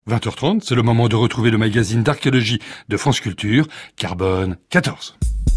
20h30, c'est le moment de retrouver le magazine d'archéologie de France Culture, Carbone 14.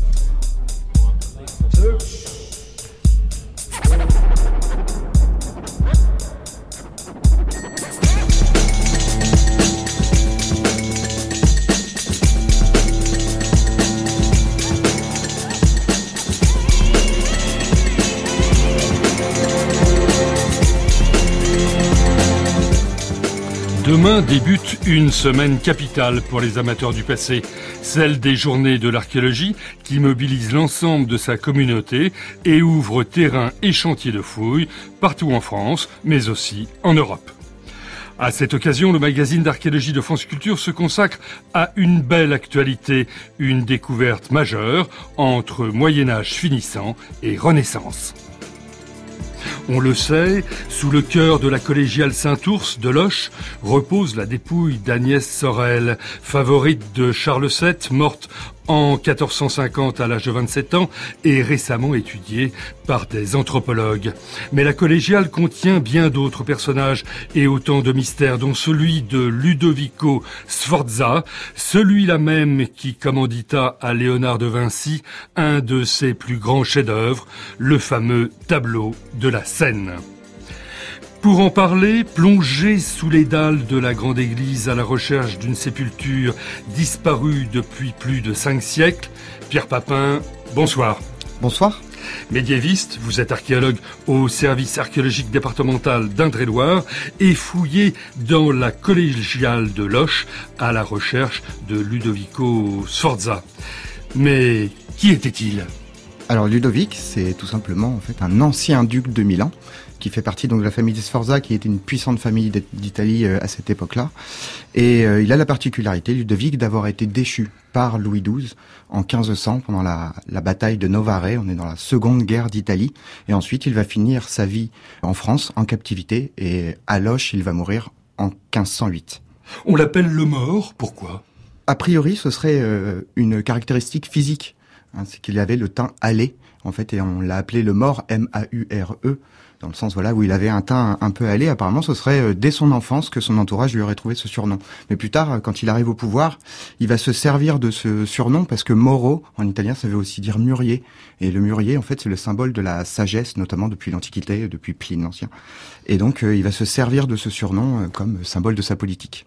Demain débute une semaine capitale pour les amateurs du passé, celle des journées de l'archéologie qui mobilise l'ensemble de sa communauté et ouvre terrain et chantiers de fouilles partout en France, mais aussi en Europe. À cette occasion, le magazine d'archéologie de France Culture se consacre à une belle actualité, une découverte majeure entre Moyen-Âge finissant et Renaissance. On le sait, sous le chœur de la collégiale Saint-Ours de Loches repose la dépouille d'Agnès Sorel, favorite de Charles VII, morte en 1450 à l'âge de 27 ans et récemment étudiée par des anthropologues. Mais la collégiale contient bien d'autres personnages et autant de mystères, dont celui de Ludovico Sforza, celui-là même qui commandita à Léonard de Vinci un de ses plus grands chefs-d'œuvre, le fameux tableau de la Seine. Pour en parler, plongez sous les dalles de la grande église à la recherche d'une sépulture disparue depuis plus de 5 siècles, Pierre Papin, bonsoir. Bonsoir. Médiéviste, vous êtes archéologue au service archéologique départemental d'Indre-et-Loire et fouillez dans la collégiale de Loches à la recherche de Ludovico Sforza. Mais qui était-il ? Alors Ludovic, c'est tout simplement un ancien duc de Milan qui fait partie donc de la famille des Sforza, qui était une puissante famille d'Italie à cette époque-là. Et il a la particularité, Ludovic, d'avoir été déchu par Louis XII en 1500 pendant la bataille de Novare. On est dans la seconde guerre d'Italie. Et ensuite, il va finir sa vie en France, en captivité. Et à Loches, il va mourir en 1508. On l'appelle le mort, pourquoi ? A priori, ce serait une caractéristique physique. C'est qu'il avait le teint hâlé, et on l'a appelé le mort, M-A-U-R-E, dans le sens où il avait un teint un peu hâlé. Apparemment, ce serait dès son enfance que son entourage lui aurait trouvé ce surnom. Mais plus tard, quand il arrive au pouvoir, il va se servir de ce surnom parce que Moro, en italien, ça veut aussi dire mûrier. Et le mûrier, c'est le symbole de la sagesse, notamment depuis l'Antiquité, depuis Pline l'Ancien. Et donc, il va se servir de ce surnom comme symbole de sa politique.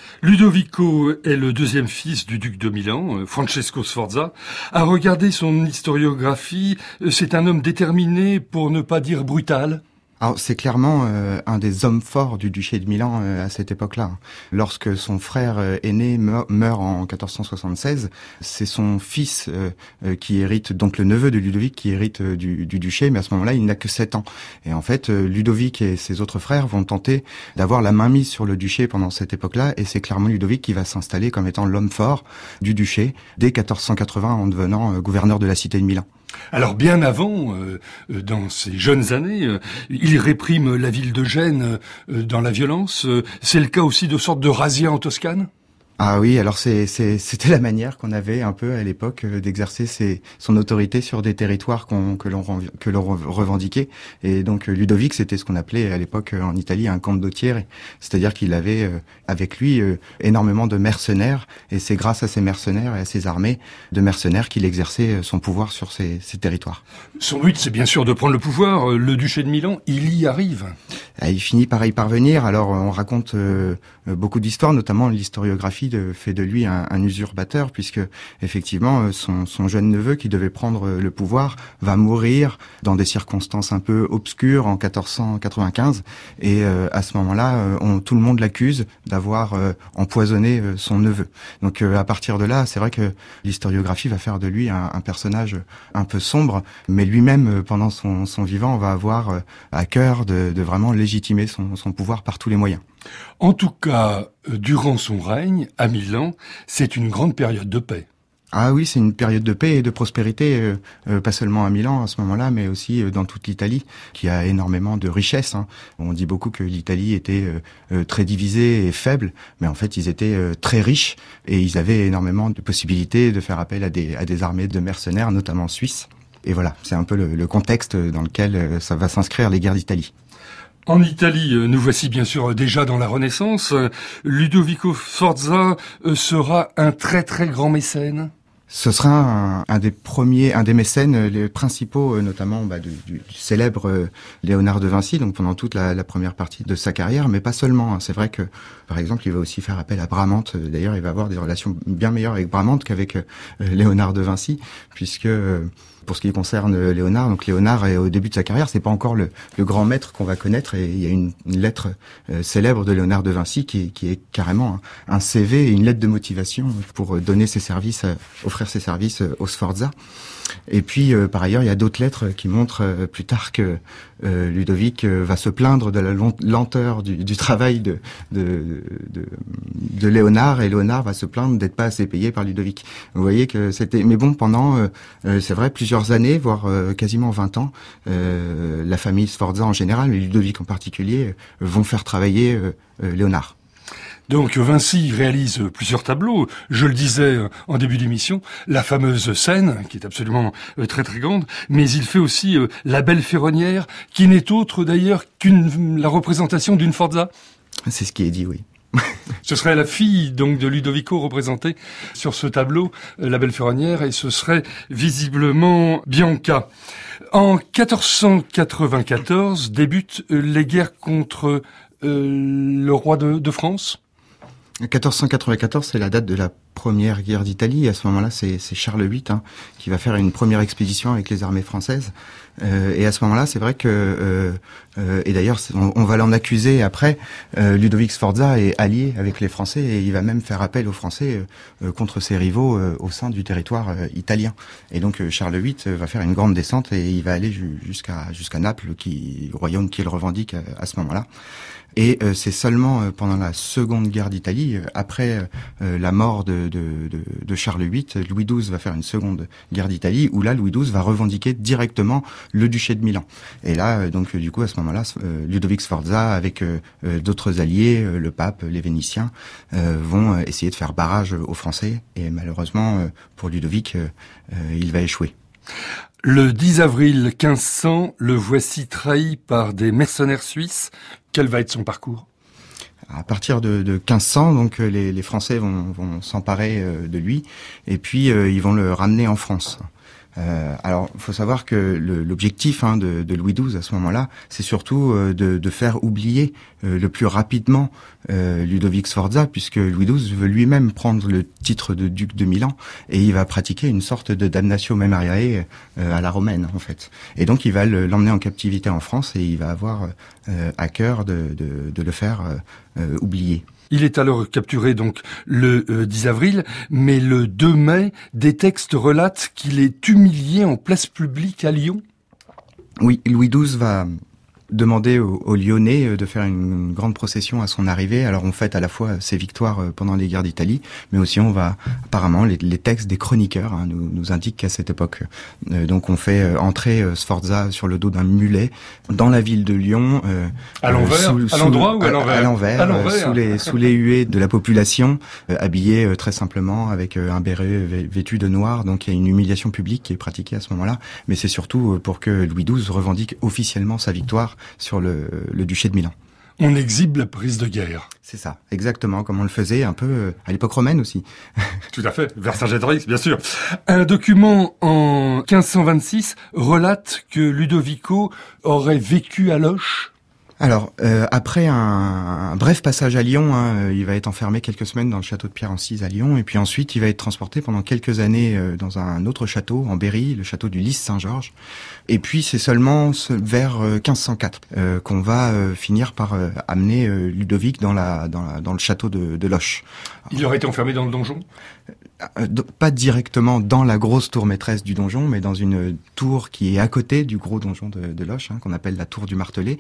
Ludovico est le deuxième fils du duc de Milan, Francesco Sforza. À regarder son historiographie, c'est un homme déterminé, pour ne pas dire brutal. Alors, c'est clairement un des hommes forts du duché de Milan à cette époque-là. Lorsque son frère aîné meurt en 1476, c'est son fils qui hérite, donc le neveu de Ludovic qui hérite du duché, mais à ce moment-là, il n'a que 7 ans. Et en fait, Ludovic et ses autres frères vont tenter d'avoir la main mise sur le duché pendant cette époque-là, et c'est clairement Ludovic qui va s'installer comme étant l'homme fort du duché dès 1480 en devenant gouverneur de la cité de Milan. Alors bien avant, dans ses jeunes années, il réprime la ville de Gênes dans la violence. C'est le cas aussi de sortes de razzias en Toscane ? Ah oui, alors c'était la manière qu'on avait un peu à l'époque d'exercer son autorité sur des territoires que l'on revendiquait. Et donc Ludovic, c'était ce qu'on appelait à l'époque en Italie un condottiere, c'est-à-dire qu'il avait avec lui énormément de mercenaires, et c'est grâce à ces mercenaires et à ces armées de mercenaires qu'il exerçait son pouvoir sur ces territoires. Son but, c'est bien sûr de prendre le pouvoir. Le duché de Milan, il y arrive. Il finit par y parvenir. Alors on raconte beaucoup d'histoires, notamment l'historiographie fait de lui un usurpateur, puisque effectivement son jeune neveu qui devait prendre le pouvoir va mourir dans des circonstances un peu obscures en 1495, et à ce moment-là tout le monde l'accuse d'avoir empoisonné son neveu. Donc à partir de là, c'est vrai que l'historiographie va faire de lui un personnage un peu sombre, mais lui-même pendant son vivant va avoir à cœur de vraiment légitimer son pouvoir par tous les moyens. En tout cas, durant son règne, à Milan, c'est une grande période de paix. Ah oui, c'est une période de paix et de prospérité, pas seulement à Milan à ce moment-là, mais aussi dans toute l'Italie, qui a énormément de richesses. On dit beaucoup que l'Italie était très divisée et faible, mais en fait ils étaient très riches et ils avaient énormément de possibilités de faire appel à des armées de mercenaires, notamment suisses. Et voilà, c'est un peu le contexte dans lequel ça va s'inscrire les guerres d'Italie. En Italie, nous voici bien sûr déjà dans la Renaissance. Ludovico Sforza sera un très très grand mécène. Ce sera un des mécènes, les principaux, notamment du célèbre Léonard de Vinci, donc pendant toute la première partie de sa carrière, mais pas seulement. C'est vrai que, par exemple, il va aussi faire appel à Bramante. D'ailleurs, il va avoir des relations bien meilleures avec Bramante qu'avec Léonard de Vinci, puisque pour ce qui concerne Léonard, donc Léonard est au début de sa carrière, c'est pas encore le grand maître qu'on va connaître, et il y a une lettre célèbre de Léonard de Vinci qui est carrément un CV et une lettre de motivation pour donner ses services, offrir ses services au Sforza. Et puis par ailleurs, il y a d'autres lettres qui montrent plus tard que Ludovic va se plaindre de la lenteur du travail de Léonard, et Léonard va se plaindre d'être pas assez payé par Ludovic. Vous voyez que c'était, mais bon, pendant c'est vrai, plusieurs années, voire quasiment 20 ans, la famille Sforza en général, mais Ludovic en particulier, vont faire travailler Léonard. Donc Vinci réalise plusieurs tableaux. Je le disais en début d'émission, la fameuse scène, qui est absolument très très grande, mais il fait aussi la Belle Ferronnière, qui n'est autre d'ailleurs la représentation d'une Sforza. C'est ce qui est dit, oui. Ce serait la fille donc de Ludovico représentée sur ce tableau, la Belle Ferronnière, et ce serait visiblement Bianca. En 1494 débutent les guerres contre le roi de France. 1494, c'est la date de la première guerre d'Italie. À ce moment-là, c'est Charles VIII qui va faire une première expédition avec les armées françaises. Et à ce moment-là, c'est vrai que, et d'ailleurs, on va l'en accuser après, Ludovic Sforza est allié avec les Français, et il va même faire appel aux Français contre ses rivaux au sein du territoire italien. Et donc Charles VIII va faire une grande descente, et il va aller jusqu'à Naples, royaume qu'il revendique à ce moment-là. Et c'est seulement pendant la Seconde Guerre d'Italie, après la mort de Charles VIII, Louis XII va faire une Seconde Guerre d'Italie, où là, Louis XII va revendiquer directement le duché de Milan. Et là, donc du coup, à ce moment-là, Ludovic Sforza, avec d'autres alliés, le pape, les Vénitiens, vont essayer de faire barrage aux Français. Et malheureusement, pour Ludovic, il va échouer. Le 10 avril 1500, le voici trahi par des mercenaires suisses. Quel va être son parcours ? À partir de 1500, donc les Français vont s'emparer de lui, et puis ils vont le ramener en France. Alors, il faut savoir que l'objectif de Louis XII à ce moment-là, c'est surtout de faire oublier le plus rapidement Ludovic Sforza, puisque Louis XII veut lui-même prendre le titre de duc de Milan, et il va pratiquer une sorte de damnatio memoriae à la romaine, en fait. Et donc, il va l'emmener en captivité en France, et il va avoir à cœur de le faire oublier. Il est alors capturé donc le 10 avril, mais le 2 mai, des textes relatent qu'il est humilié en place publique à Lyon. Oui, Louis XII va demander aux Lyonnais de faire une grande procession à son arrivée. Alors on fête à la fois ses victoires pendant les guerres d'Italie, mais aussi on va, apparemment, les textes des chroniqueurs nous indiquent qu'à cette époque, donc on fait entrer Sforza sur le dos d'un mulet dans la ville de Lyon, à l'envers, à l'endroit ou à l'envers? À l'envers, sous les huées de la population, habillé très simplement avec un béret vêtu de noir. Donc il y a une humiliation publique qui est pratiquée à ce moment-là, mais c'est surtout pour que Louis XII revendique officiellement sa victoire sur le duché de Milan. On exhibe la prise de guerre. C'est ça, exactement, comme on le faisait un peu à l'époque romaine aussi. Tout à fait, Vercingétorix, bien sûr. Un document en 1526 relate que Ludovico aurait vécu à Loches. Alors, après un bref passage à Lyon, il va être enfermé quelques semaines dans le château de Pierre-Encise à Lyon, et puis ensuite il va être transporté pendant quelques années dans un autre château en Berry, le château du Lys Saint-Georges. Et puis c'est seulement vers 1504 qu'on va finir par amener Ludovic dans le château de Loches. Il aurait été enfermé dans le donjon ? Pas directement dans la grosse tour maîtresse du donjon, mais dans une tour qui est à côté du gros donjon de Loches, qu'on appelle la tour du Martelet.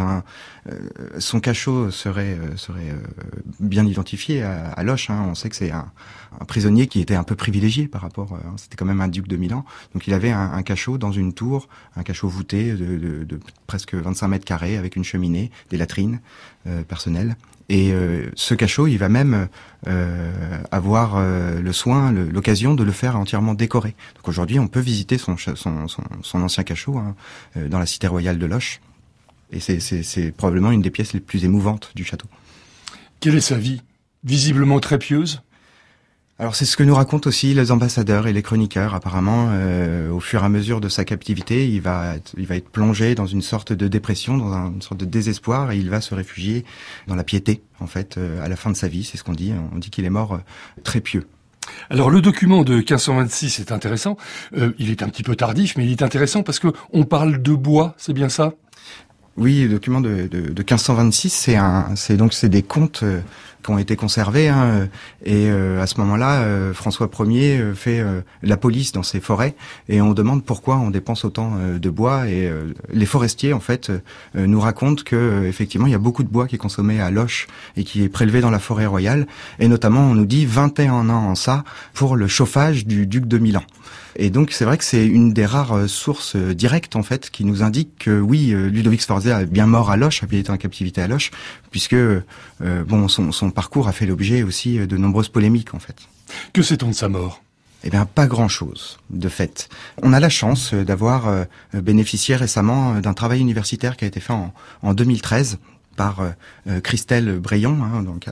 Son cachot serait bien identifié à Loches. On sait que c'est un prisonnier qui était un peu privilégié par rapport. C'était quand même un duc de Milan, donc il avait un cachot dans une tour, un cachot voûté de presque 25 mètres carrés avec une cheminée, des latrines personnelles. Et ce cachot, il va même avoir l'occasion de le faire entièrement décorer. Donc aujourd'hui, on peut visiter son ancien cachot dans la cité royale de Loches. Et c'est probablement une des pièces les plus émouvantes du château. Quelle est sa vie? Visiblement très pieuse. Alors c'est ce que nous racontent aussi les ambassadeurs et les chroniqueurs. Apparemment, au fur et à mesure de sa captivité, il va être plongé dans une sorte de dépression, dans une sorte de désespoir, et il va se réfugier dans la piété, en fait, à la fin de sa vie. C'est ce qu'on dit. On dit qu'il est mort très pieux. Alors le document de 1526 est intéressant. Il est un petit peu tardif, mais il est intéressant parce que on parle de bois, c'est bien ça? Oui, le document de 1526, c'est des contes qui ont été conservés, hein, et à ce moment-là, François Ier fait la police dans ses forêts, et on demande pourquoi on dépense autant de bois, et les forestiers en fait nous racontent que effectivement il y a beaucoup de bois qui est consommé à Loches et qui est prélevé dans la forêt royale, et notamment on nous dit 21 ans en ça pour le chauffage du duc de Milan. Et donc c'est vrai que c'est une des rares sources directes en fait qui nous indique que oui, Ludovic Sforza est bien mort à Loches, a été en captivité à Loches, puisque son parcours a fait l'objet aussi de nombreuses polémiques en fait. Que sait-on de sa mort? Eh bien, pas grand-chose, de fait. On a la chance d'avoir bénéficié récemment d'un travail universitaire qui a été fait en 2013 par Christelle Brayon, hein, donc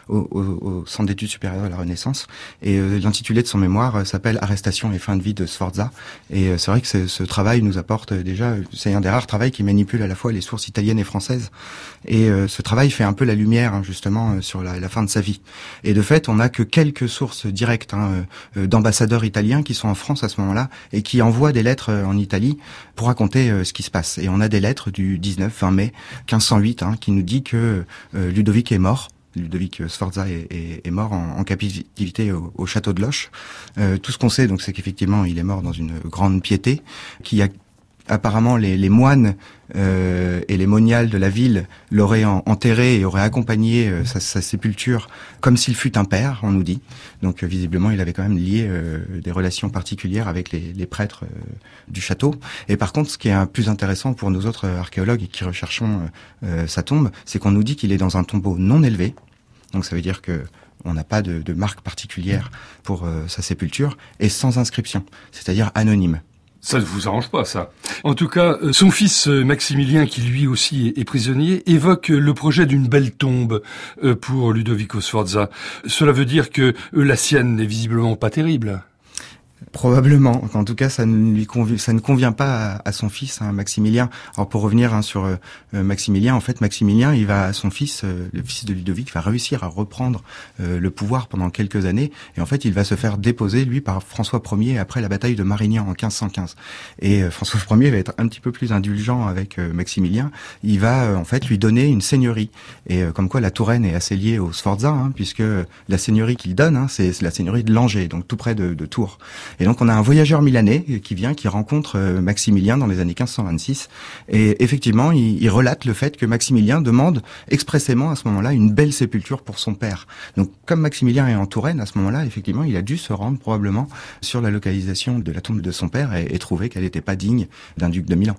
au Centre d'études supérieures de la Renaissance, et l'intitulé de son mémoire s'appelle Arrestation et fin de vie de Sforza. Et c'est vrai que ce travail nous apporte déjà, c'est un des rares travaux qui manipule à la fois les sources italiennes et françaises, et ce travail fait un peu la lumière, hein, justement sur la fin de sa vie. Et de fait, on n'a que quelques sources directes, hein, d'ambassadeurs italiens qui sont en France à ce moment-là et qui envoient des lettres en Italie pour raconter ce qui se passe. Et on a des lettres du 19-20 mai 1508, hein, qui nous dit que Ludovic est mort. Ludovic Sforza est mort en captivité au château de Loches. Tout ce qu'on sait, donc, c'est qu'effectivement, il est mort dans une grande piété, qui a apparemment les moines et les moniales de la ville l'auraient enterré et auraient accompagné sa sépulture comme s'il fût un père, on nous dit. Donc visiblement, il avait quand même lié des relations particulières avec les prêtres du château. Et par contre, ce qui est plus intéressant pour nous autres archéologues qui recherchons sa tombe, c'est qu'on nous dit qu'il est dans un tombeau non élevé. Donc ça veut dire que on n'a pas de marque particulière pour sa sépulture, et sans inscription, c'est-à-dire anonyme. Ça ne vous arrange pas, ça. En tout cas, son fils Maximilien, qui lui aussi est prisonnier, évoque le projet d'une belle tombe pour Ludovico Sforza. Cela veut dire que la sienne n'est visiblement pas terrible. Probablement. En tout cas, ça ne convient pas à son fils, hein, Maximilien. Alors pour revenir, hein, sur Maximilien, en fait, Maximilien, son fils, le fils de Ludovic, va réussir à reprendre le pouvoir pendant quelques années. Et en fait, il va se faire déposer, lui, par François Ier après la bataille de Marignan en 1515. Et François Ier va être un petit peu plus indulgent avec Maximilien. Il va en fait lui donner une seigneurie. Et comme quoi la Touraine est assez liée au Sforza, hein, puisque la seigneurie qu'il donne, hein, c'est la seigneurie de Langeais, donc tout près de Tours. Et donc on a un voyageur milanais qui rencontre Maximilien dans les années 1526, et effectivement il relate le fait que Maximilien demande expressément à ce moment-là une belle sépulture pour son père. Donc comme Maximilien est en Touraine à ce moment-là, effectivement il a dû se rendre probablement sur la localisation de la tombe de son père et trouver qu'elle n'était pas digne d'un duc de Milan.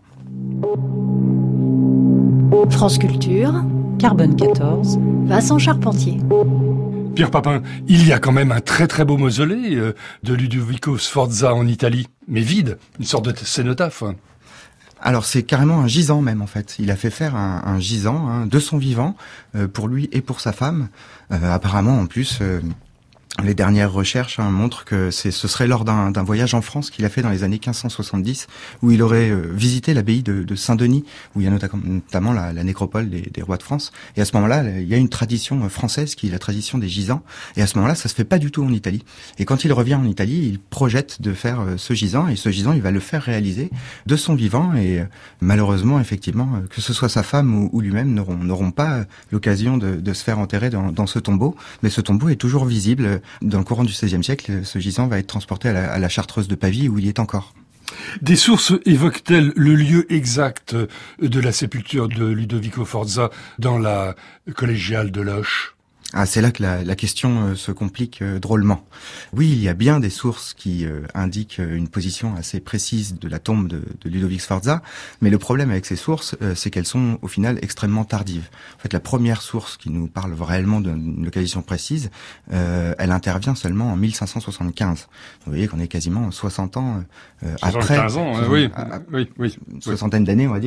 France Culture, Carbone 14, Vincent Charpentier. Pierre Papin, il y a quand même un très très beau mausolée de Ludovico Sforza en Italie, mais vide, une sorte de cénotaphe. Alors c'est carrément un gisant même en fait. Il a fait faire un gisant, hein, de son vivant pour lui et pour sa femme. Apparemment en plus... les dernières recherches, hein, montrent que ce serait lors d'un voyage en France qu'il a fait dans les années 1570, où il aurait visité l'abbaye de Saint-Denis, où il y a notamment la nécropole des rois de France. Et à ce moment-là, il y a une tradition française qui est la tradition des gisants. Et à ce moment-là, ça se fait pas du tout en Italie. Et quand il revient en Italie, il projette de faire ce gisant, et ce gisant, il va le faire réaliser de son vivant. Et malheureusement, effectivement, que ce soit sa femme ou lui-même n'auront pas l'occasion de se faire enterrer dans ce tombeau. Mais ce tombeau est toujours visible. Dans le courant du XVIe siècle, ce gisant va être transporté à la Chartreuse de Pavie, où il y est encore. Des sources évoquent-elles le lieu exact de la sépulture de Ludovico Sforza dans la collégiale de Loches ? Ah, c'est là que la question se complique drôlement. Oui, il y a bien des sources qui indiquent une position assez précise de la tombe de Ludovic Sforza, mais le problème avec ces sources, c'est qu'elles sont au final extrêmement tardives. En fait, la première source qui nous parle réellement d'une localisation précise, elle intervient seulement en 1575. Vous voyez qu'on est quasiment 60 ans après. 75 ans, oui. Soixantaine d'années, on va dire,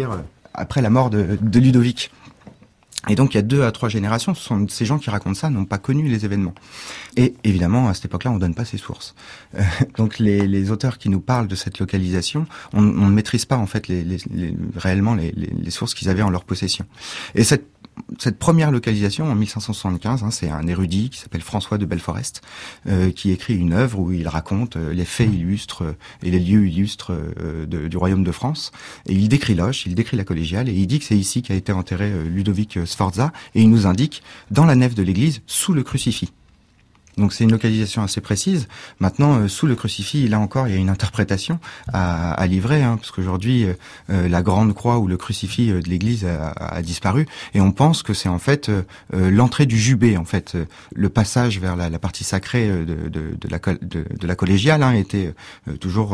après la mort de Ludovic. Et donc il y a 2 à 3 générations, ces gens qui racontent ça n'ont pas connu les événements. Et évidemment, à cette époque-là, on donne pas ces sources. Donc les auteurs qui nous parlent de cette localisation, on ne maîtrise pas en fait réellement les sources qu'ils avaient en leur possession. Et cette première localisation en 1575, c'est un érudit qui s'appelle François de Belforest qui écrit une œuvre où il raconte les faits illustres et les lieux illustres du royaume de France. Et il décrit Loches, il décrit la collégiale et il dit que c'est ici qu'a été enterré Ludovic Sforza, et il nous indique dans la nef de l'église sous le crucifix. Donc c'est une localisation assez précise. Maintenant, sous le crucifix, là encore, il y a une interprétation à livrer, parce qu'aujourd'hui, la grande croix ou le crucifix de l'église a disparu, et on pense que c'est en fait l'entrée du jubé, en fait, le passage vers la partie sacrée de la collégiale était toujours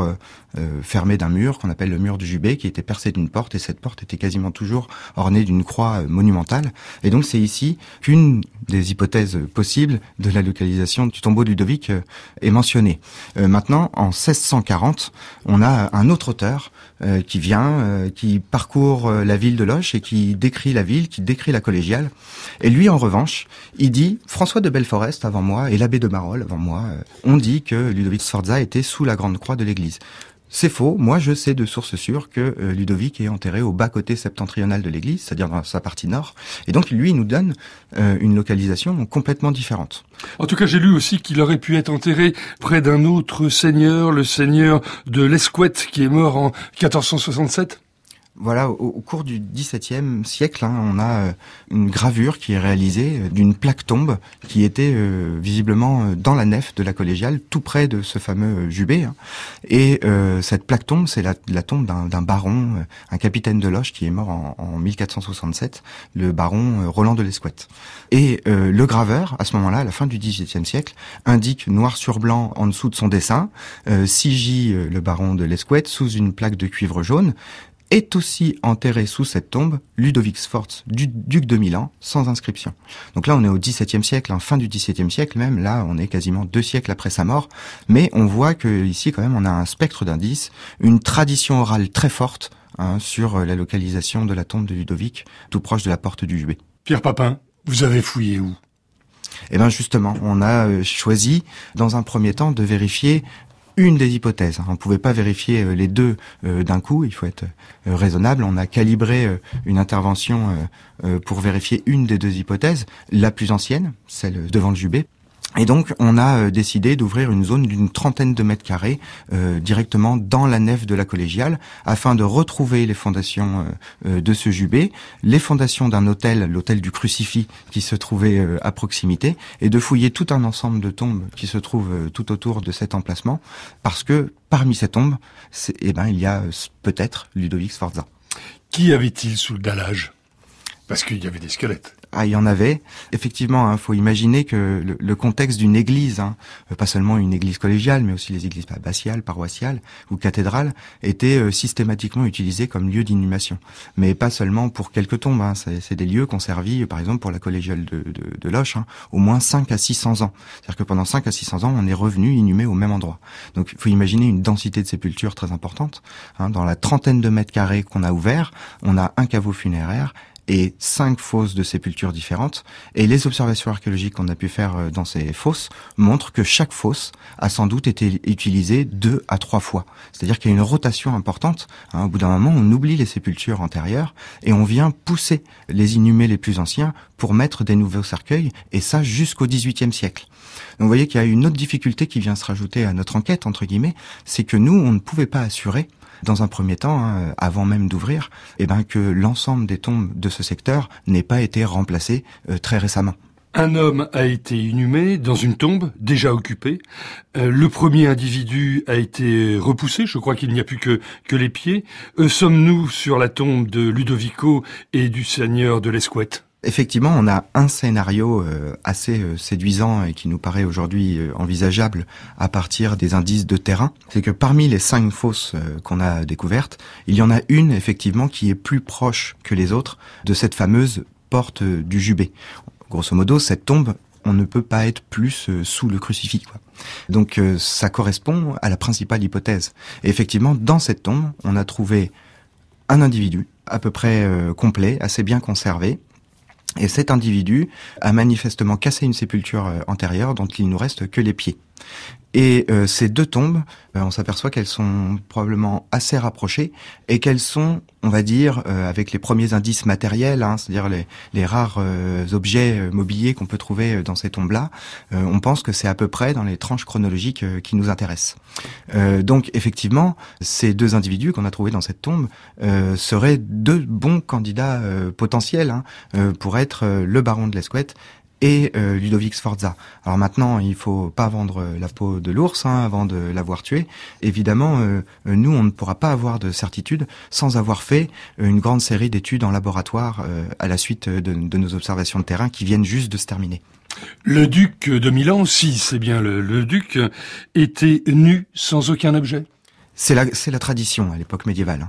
fermé d'un mur qu'on appelle le mur du jubé, qui était percé d'une porte, et cette porte était quasiment toujours ornée d'une croix monumentale. Et donc c'est ici qu'une des hypothèses possibles de la localisation du tombeau de Ludovic est mentionnée. Maintenant, en 1640, on a un autre auteur qui vient, qui parcourt la ville de Loches et qui décrit la ville, qui décrit la collégiale. Et lui, en revanche, il dit « François de Belforest avant moi et l'abbé de Marolles avant moi ont dit que Ludovic Sforza était sous la grande croix de l'église. » C'est faux. Moi, je sais de sources sûres que Ludovic est enterré au bas-côté septentrional de l'église, c'est-à-dire dans sa partie nord. Et donc, lui, il nous donne une localisation complètement différente. En tout cas, j'ai lu aussi qu'il aurait pu être enterré près d'un autre seigneur, le seigneur de l'Escouette, qui est mort en 1467. Voilà, au cours du XVIIe siècle, on a une gravure qui est réalisée d'une plaque tombe qui était visiblement dans la nef de la collégiale, tout près de ce fameux jubé. Et cette plaque tombe, c'est la tombe d'un baron, un capitaine de Loches qui est mort en 1467, le baron Roland de l'Escouette. Et le graveur, à ce moment-là, à la fin du XVIIIe siècle, indique noir sur blanc en dessous de son dessin, Sigy, le baron de l'Escouette, sous une plaque de cuivre jaune, est aussi enterré sous cette tombe Ludovic Sforza, duc de Milan, sans inscription. Donc là, on est au XVIIe siècle, fin du XVIIe siècle même. Là, on est quasiment 2 siècles après sa mort. Mais on voit que ici, quand même, on a un spectre d'indices, une tradition orale très forte sur la localisation de la tombe de Ludovic, tout proche de la porte du jubé. Pierre Papin, vous avez fouillé où ? Eh bien, justement, on a choisi, dans un premier temps, de vérifier une des hypothèses. On ne pouvait pas vérifier les deux d'un coup, il faut être raisonnable. On a calibré une intervention pour vérifier une des 2 hypothèses, la plus ancienne, celle devant le jubé. Et donc, on a décidé d'ouvrir une zone d'une 30aine de mètres carrés directement dans la nef de la collégiale afin de retrouver les fondations de ce jubé, les fondations d'un autel, l'autel du crucifix qui se trouvait à proximité, et de fouiller tout un ensemble de tombes qui se trouvent tout autour de cet emplacement, parce que parmi ces tombes, il y a peut-être Ludovic Sforza. Qui avait-il sous le dallage ? Parce qu'il y avait des squelettes. Ah, il y en avait. Effectivement, faut imaginer que le contexte d'une église, pas seulement une église collégiale, mais aussi les églises abbatiales, paroissiales ou cathédrales, était systématiquement utilisé comme lieu d'inhumation. Mais pas seulement pour quelques tombes. C'est des lieux qui ont servi, par exemple, pour la collégiale de Loches, au moins 5 à 600 ans. C'est-à-dire que pendant 5 à 600 ans, on est revenu inhumé au même endroit. Donc, il faut imaginer une densité de sépultures très importante. Dans la 30aine de mètres carrés qu'on a ouvert, on a un caveau funéraire et 5 fosses de sépultures différentes. Et les observations archéologiques qu'on a pu faire dans ces fosses montrent que chaque fosse a sans doute été utilisée 2 à 3 fois. C'est-à-dire qu'il y a une rotation importante. Au bout d'un moment, on oublie les sépultures antérieures et on vient pousser les inhumés les plus anciens pour mettre des nouveaux cercueils, et ça jusqu'au XVIIIe siècle. Donc vous voyez qu'il y a une autre difficulté qui vient se rajouter à notre enquête, entre guillemets, c'est que nous, on ne pouvait pas assurer dans un premier temps, avant même d'ouvrir, que l'ensemble des tombes de ce secteur n'ait pas été remplacé très récemment. Un homme a été inhumé dans une tombe déjà occupée. Le premier individu a été repoussé. Je crois qu'il n'y a plus que les pieds. Sommes-nous sur la tombe de Ludovico et du seigneur de l'Escouette ? Effectivement, on a un scénario assez séduisant et qui nous paraît aujourd'hui envisageable à partir des indices de terrain. C'est que parmi les 5 fosses qu'on a découvertes, il y en a une effectivement qui est plus proche que les autres de cette fameuse porte du jubé. Grosso modo, cette tombe, on ne peut pas être plus sous le crucifix, quoi. Donc ça correspond à la principale hypothèse. Et effectivement, dans cette tombe, on a trouvé un individu à peu près complet, assez bien conservé. Et cet individu a manifestement cassé une sépulture antérieure dont il nous reste que les pieds. Et ces deux tombes, on s'aperçoit qu'elles sont probablement assez rapprochées et qu'elles sont, on va dire, avec les premiers indices matériels, c'est-à-dire les rares objets mobiliers qu'on peut trouver dans ces tombes-là, on pense que c'est à peu près dans les tranches chronologiques qui nous intéressent. Donc effectivement, ces deux individus qu'on a trouvés dans cette tombe seraient deux bons candidats potentiels pour être le baron de l'Escouette et Ludovic Sforza. Alors maintenant, il faut pas vendre la peau de l'ours avant de l'avoir tué. Évidemment, nous, on ne pourra pas avoir de certitude sans avoir fait une grande série d'études en laboratoire à la suite de nos observations de terrain qui viennent juste de se terminer. Le duc de Milan, si c'est bien le duc, était nu sans aucun objet. C'est la tradition à l'époque médiévale.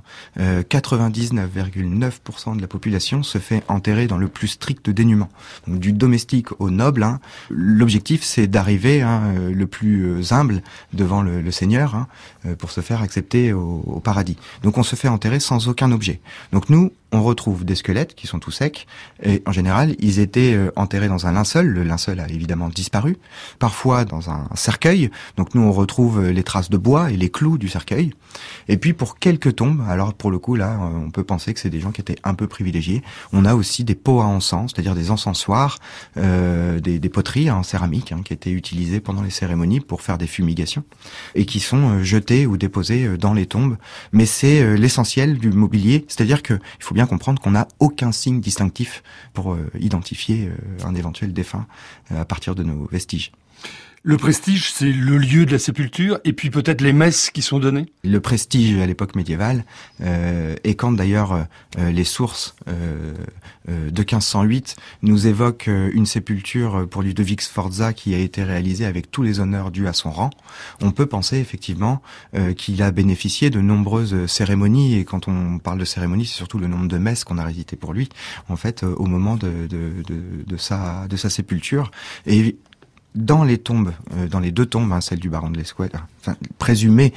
99,9% de la population se fait enterrer dans le plus strict dénuement. Donc, du domestique au noble, l'objectif c'est d'arriver le plus humble devant le Seigneur pour se faire accepter au paradis. Donc on se fait enterrer sans aucun objet. Donc nous, on retrouve des squelettes qui sont tout secs et en général, ils étaient enterrés dans un linceul. Le linceul a évidemment disparu. Parfois dans un cercueil. Donc nous, on retrouve les traces de bois et les clous du cercueil. Et puis pour quelques tombes, alors pour le coup là, on peut penser que c'est des gens qui étaient un peu privilégiés. On a aussi des pots à encens, c'est-à-dire des encensoirs, des poteries en céramique qui étaient utilisées pendant les cérémonies pour faire des fumigations et qui sont jetés ou déposés dans les tombes. Mais c'est l'essentiel du mobilier, c'est-à-dire que il faut bien comprendre qu'on n'a aucun signe distinctif pour identifier un éventuel défunt à partir de nos vestiges. Le prestige, c'est le lieu de la sépulture, et puis peut-être les messes qui sont données. Le prestige à l'époque médiévale, et quand d'ailleurs les sources de 1508 nous évoquent une sépulture pour Ludovic Sforza qui a été réalisée avec tous les honneurs dus à son rang, on peut penser effectivement qu'il a bénéficié de nombreuses cérémonies, et quand on parle de cérémonies, c'est surtout le nombre de messes qu'on a récité pour lui, en fait, au moment de sa sépulture. Et dans les tombes, dans les deux tombes, celle du baron de l'Escouette, présumée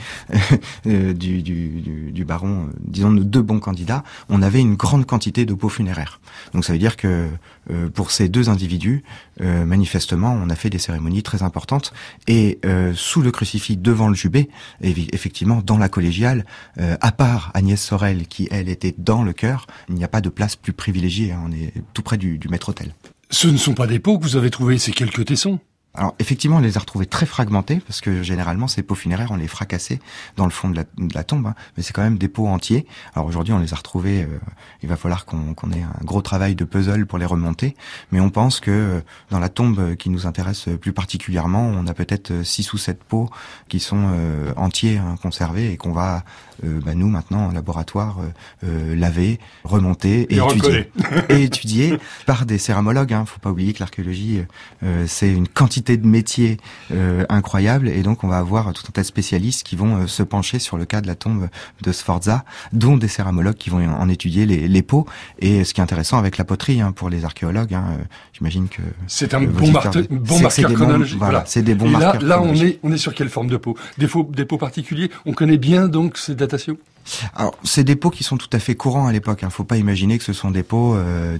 du baron, disons nos deux bons candidats, on avait une grande quantité de pots funéraires. Donc ça veut dire que pour ces deux individus, manifestement, on a fait des cérémonies très importantes. Et sous le crucifix, devant le jubé, effectivement, dans la collégiale, à part Agnès Sorel, qui elle était dans le chœur, il n'y a pas de place plus privilégiée. On est tout près du maître-autel. Ce ne sont pas des pots que vous avez trouvés, c'est quelques tessons. Alors effectivement, on les a retrouvés très fragmentés parce que généralement ces pots funéraires on les fracassait dans le fond de la tombe, mais c'est quand même des pots entiers. Alors aujourd'hui on les a retrouvés, il va falloir qu'on ait un gros travail de puzzle pour les remonter, mais on pense que dans la tombe qui nous intéresse plus particulièrement, on a peut-être 6 ou 7 pots qui sont entiers, conservés, et qu'on va nous maintenant en laboratoire laver, remonter et étudier par des céramologues. Faut pas oublier que l'archéologie c'est une quantité de métiers incroyable, et donc on va avoir tout un tas de spécialistes qui vont se pencher sur le cas de la tombe de Sforza, dont des céramologues qui vont en étudier les pots. Et ce qui est intéressant avec la poterie pour les archéologues, j'imagine que c'est un bon marqueur chronologique. Voilà, c'est des bons marqueurs. Là on est sur quelle forme de pot? Des pots particuliers. On connaît bien donc ces datations. Alors, c'est des pots qui sont tout à fait courants à l'époque. Faut pas imaginer que ce sont des pots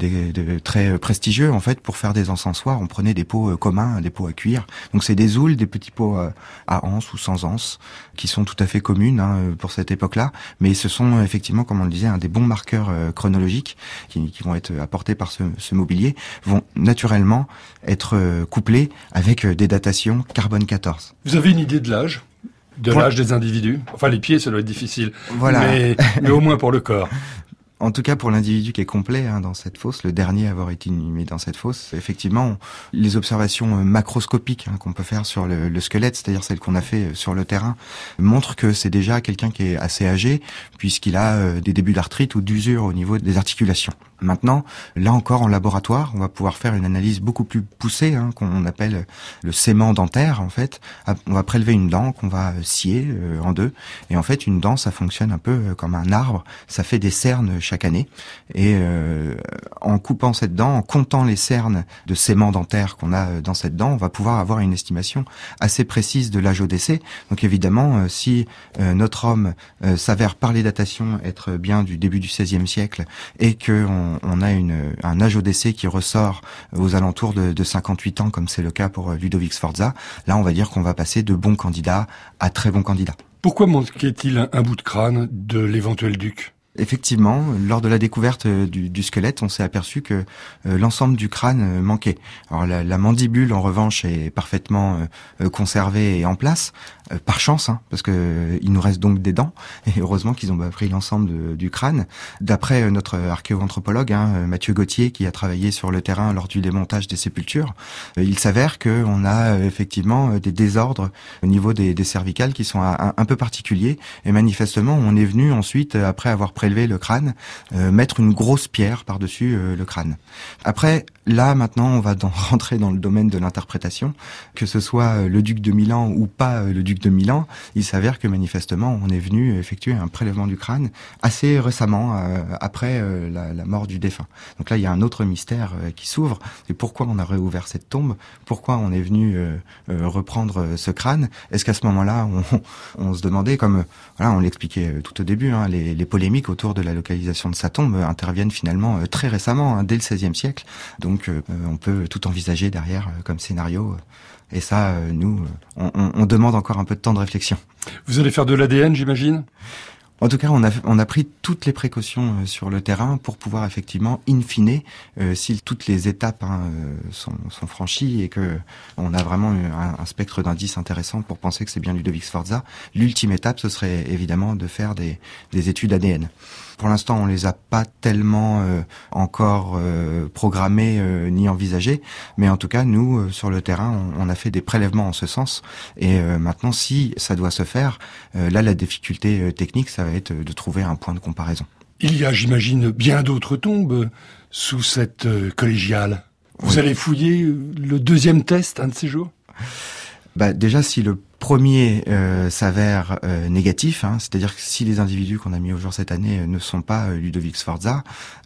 très prestigieux. En fait, pour faire des encensoirs, on prenait des pots communs, des pots à cuire. Donc, c'est des oules, des petits pots à anse ou sans anse, qui sont tout à fait communes pour cette époque-là. Mais ce sont effectivement, comme on le disait, des bons marqueurs chronologiques qui vont être apportés par ce mobilier, vont naturellement être couplés avec des datations carbone 14. Vous avez une idée de l'âge ? L'âge des individus. Enfin, les pieds, ça doit être difficile. Voilà. Mais au moins pour le corps. En tout cas, pour l'individu qui est complet dans cette fosse, le dernier à avoir été inhumé dans cette fosse, effectivement, les observations macroscopiques qu'on peut faire sur le squelette, c'est-à-dire celles qu'on a fait sur le terrain, montrent que c'est déjà quelqu'un qui est assez âgé, puisqu'il a des débuts d'arthrite ou d'usure au niveau des articulations. Maintenant, là encore en laboratoire, on va pouvoir faire une analyse beaucoup plus poussée, qu'on appelle le sément dentaire. En fait, on va prélever une dent qu'on va scier en deux, et en fait, une dent, ça fonctionne un peu comme un arbre. Ça fait des cernes chaque année. Et en coupant cette dent, en comptant les cernes de sément dentaire qu'on a dans cette dent, on va pouvoir avoir une estimation assez précise de l'âge au décès. Donc évidemment, si notre homme s'avère par les datations être bien du début du XVIe siècle et qu'on a un âge au décès qui ressort aux alentours de 58 ans, comme c'est le cas pour Ludovic Sforza, là on va dire qu'on va passer de bons candidats à très bons candidats. Pourquoi manquait-il un bout de crâne de l'éventuel duc ? Effectivement, lors de la découverte du squelette, on s'est aperçu que l'ensemble du crâne manquait. Alors la mandibule, en revanche, est parfaitement conservée et en place, par chance, parce que il nous reste donc des dents. Et heureusement qu'ils ont pris l'ensemble du crâne. D'après notre archéo-anthropologue, Mathieu Gauthier, qui a travaillé sur le terrain lors du démontage des sépultures, il s'avère qu'on a effectivement des désordres au niveau des cervicales qui sont un peu particuliers. Et manifestement, on est venu ensuite, après avoir prélevé le crâne, mettre une grosse pierre par-dessus le crâne. Après, là, maintenant, on va rentrer dans le domaine de l'interprétation. Que ce soit le duc de Milan ou pas le duc de Milan, il s'avère que manifestement, on est venu effectuer un prélèvement du crâne assez récemment, après la mort du défunt. Donc là, il y a un autre mystère qui s'ouvre. C'est pourquoi on a réouvert cette tombe, pourquoi on est venu reprendre ce crâne. Est-ce qu'à ce moment-là, on se demandait, comme voilà, on l'expliquait tout au début, les polémiques autour de la localisation de sa tombe interviennent finalement très récemment, dès le XVIe siècle. Donc on peut tout envisager derrière comme scénario. Et ça, nous, on demande encore un peu de temps de réflexion. Vous allez faire de l'ADN, j'imagine ? En tout cas, on a pris toutes les précautions sur le terrain pour pouvoir effectivement, in fine, si toutes les étapes sont franchies et que on a vraiment un spectre d'indices intéressant pour penser que c'est bien Ludovic Sforza, l'ultime étape, ce serait évidemment de faire des études ADN. Pour l'instant, on les a pas tellement encore programmées ni envisagées, mais en tout cas, nous, sur le terrain, on a fait des prélèvements en ce sens. Et maintenant, si ça doit se faire, là, la difficulté technique, ça va être de trouver un point de comparaison. Il y a, j'imagine, bien d'autres tombes sous cette collégiale. Vous allez fouiller le deuxième test, un de ces jours ? Déjà, si le premier s'avère négatif, c'est-à-dire que si les individus qu'on a mis au jour cette année ne sont pas Ludovic Sforza,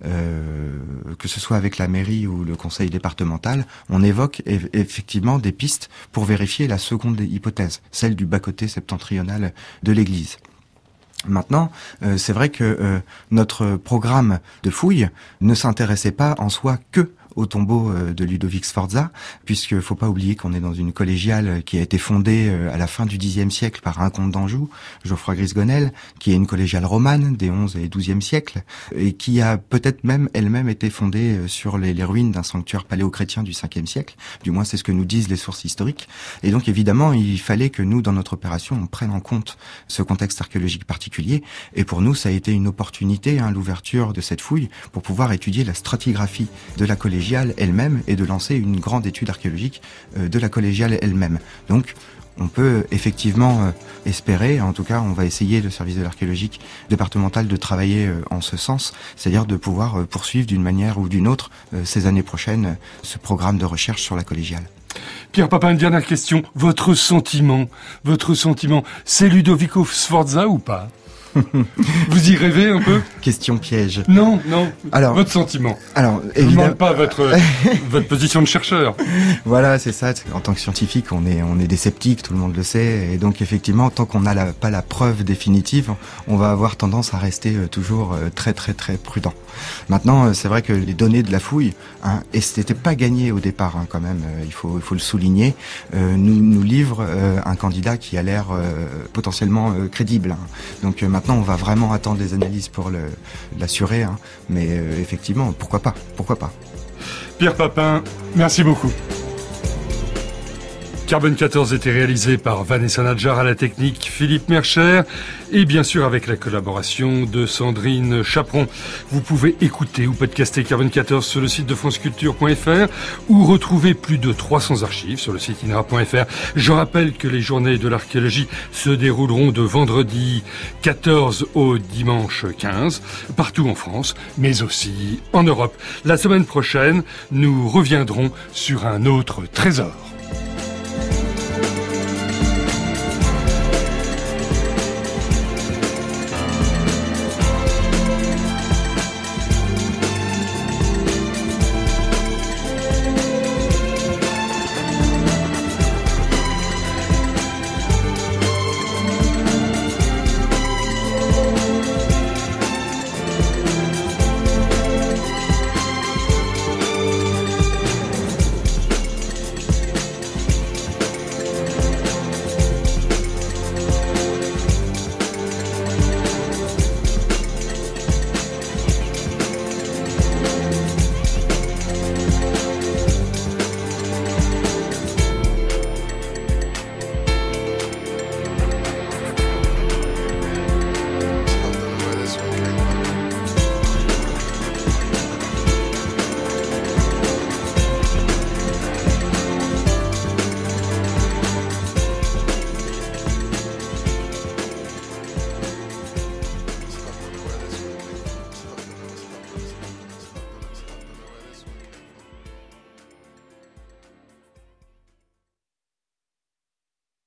que ce soit avec la mairie ou le conseil départemental, on évoque effectivement des pistes pour vérifier la seconde hypothèse, celle du bas-côté septentrional de l'église. Maintenant, c'est vrai que notre programme de fouilles ne s'intéressait pas en soi que au tombeau de Ludovic Sforza, puisque faut pas oublier qu'on est dans une collégiale qui a été fondée à la fin du Xe siècle par un comte d'Anjou, Geoffroy Grisgonel, qui est une collégiale romane des XIe et XIIe siècles, et qui a peut-être même elle-même été fondée sur les ruines d'un sanctuaire paléochrétien du Ve siècle. Du moins, c'est ce que nous disent les sources historiques. Et donc, évidemment, il fallait que nous, dans notre opération, on prenne en compte ce contexte archéologique particulier. Et pour nous, ça a été une opportunité, l'ouverture de cette fouille, pour pouvoir étudier la stratigraphie de la collégiale elle-même et de lancer une grande étude archéologique de la collégiale elle-même. Donc, on peut effectivement espérer, en tout cas on va essayer, le service de l'archéologique départemental, de travailler en ce sens, c'est-à-dire de pouvoir poursuivre d'une manière ou d'une autre ces années prochaines ce programme de recherche sur la collégiale. Pierre Papin, une dernière question. Votre sentiment, c'est Ludovico Sforza ou pas ? Vous y rêvez un peu ? Question piège. Non. Alors, votre sentiment. Alors, évidemment. Je ne demande pas votre position de chercheur. Voilà, c'est ça. En tant que scientifique, on est des sceptiques, tout le monde le sait. Et donc, effectivement, tant qu'on n'a pas la preuve définitive, on va avoir tendance à rester toujours très, très, très prudent. Maintenant, c'est vrai que les données de la fouille, et c'était pas gagné au départ, quand même, il faut le souligner, nous livre un candidat qui a l'air potentiellement crédible. Donc maintenant, on va vraiment attendre les analyses pour l'assurer, mais effectivement, pourquoi pas. Pierre Papin, merci beaucoup. Carbone 14 était réalisé par Vanessa Nadjar, à la technique Philippe Mercher, et bien sûr avec la collaboration de Sandrine Chaperon. Vous pouvez écouter ou podcaster Carbone 14 sur le site de franceculture.fr ou retrouver plus de 300 archives sur le site inra.fr. Je rappelle que les journées de l'archéologie se dérouleront de vendredi 14 au dimanche 15, partout en France, mais aussi en Europe. La semaine prochaine, nous reviendrons sur un autre trésor.